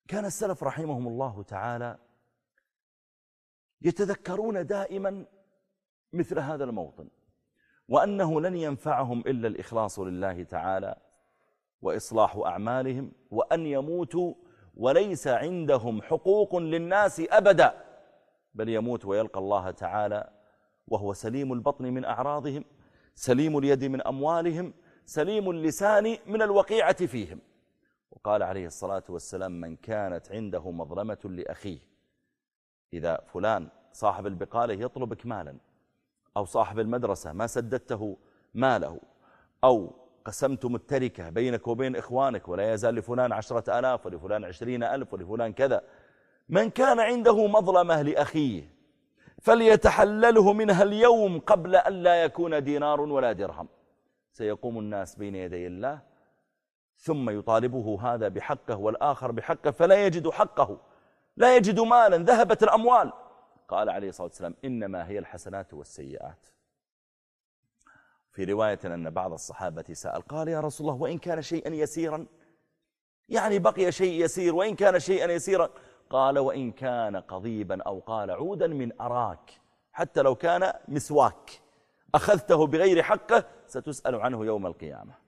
كان السلف رحمهم الله تعالى يتذكرون دائما مثل هذا الموطن، وأنه لن ينفعهم إلا الإخلاص لله تعالى وإصلاح أعمالهم، وأن يموتوا وليس عندهم حقوق للناس أبدا، بل يموت ويلقى الله تعالى وهو سليم البطن من أعراضهم، سليم اليد من أموالهم، سليم اللسان من الوقيعة فيهم. وقال عليه الصلاة والسلام: من كانت عنده مظلمة لأخيه، إذا فلان صاحب البقالة يطلبك مالا، أو صاحب المدرسة ما سددته ماله، أو قسمتم التركة بينك وبين إخوانك ولا يزال لفلان 10,000 ولفلان 20,000 ولفلان كذا، من كان عنده مظلمة لأخيه فليتحلله منها اليوم قبل أن لا يكون دينار ولا درهم. سيقوم الناس بين يدي الله ثم يطالبه هذا بحقه والآخر بحقه، فلا يجد حقه، لا يجد مالا، ذهبت الأموال. قال عليه الصلاة والسلام: إنما هي الحسنات والسيئات. في رواية أن بعض الصحابة سأل قال: يا رسول الله، وإن كان شيئا يسيرا، يعني بقي شيء يسير، وإن كان شيئا يسيرا؟ قال: وإن كان قضيبا، أو قال عودا من أراك، حتى لو كان مسواك أخذته بغير حقه ستسأل عنه يوم القيامة.